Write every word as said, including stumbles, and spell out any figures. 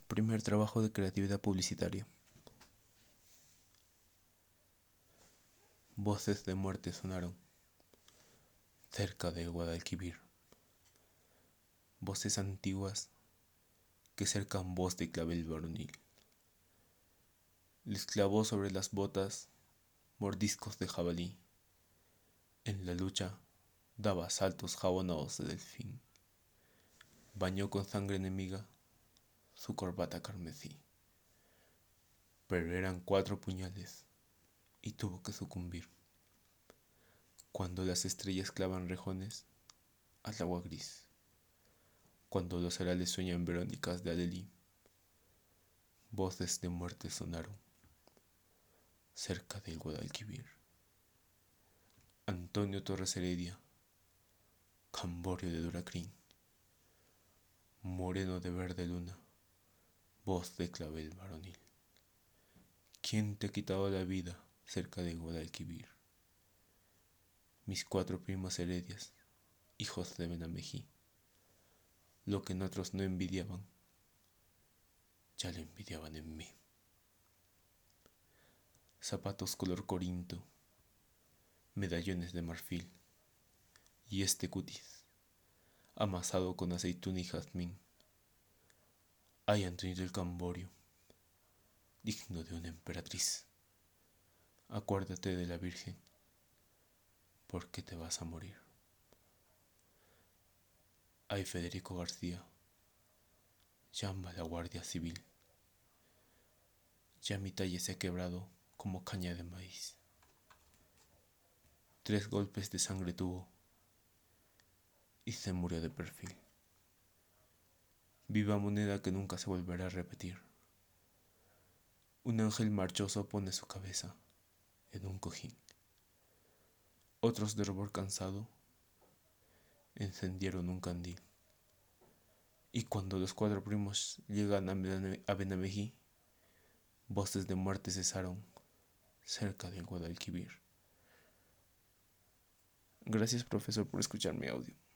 Primer trabajo de creatividad publicitaria. Voces de muerte sonaron cerca de Guadalquivir. Voces antiguas que cercan voz de clavel varonil. Les clavó sobre las botas mordiscos de jabalí. En la lucha daba saltos jabonados de delfín. Bañó con sangre enemiga su corbata carmesí. Pero eran cuatro puñales y tuvo que sucumbir. Cuando las estrellas clavan rejones al agua gris. Cuando los herales sueñan Verónicas de Alelí. Voces de muerte sonaron cerca del Guadalquivir. Antonio Torres Heredia, Camborio de Duracrín, moreno de verde luna, voz de clavel varonil. ¿Quién te ha quitado la vida cerca de Guadalquivir? Mis cuatro primos Heredias, hijos de Benamejí. Lo que en otros no envidiaban, ya lo envidiaban en mí. Zapatos color corinto, medallones de marfil, y este cutis, amasado con aceituna y jazmín. Ay, Antonio del Camborio, digno de una emperatriz. Acuérdate de la Virgen, porque te vas a morir. Ay, Federico García, llama a la Guardia Civil. Ya mi talle se ha quebrado como caña de maíz. Tres golpes de sangre tuvo y se murió de perfil. Viva moneda que nunca se volverá a repetir. Un ángel marchoso pone su cabeza en un cojín. Otros de rubor cansado encendieron un candil. Y cuando los cuatro primos llegan a Benamejí, voces de muerte cesaron cerca del Guadalquivir. Gracias, profesor, por escuchar mi audio.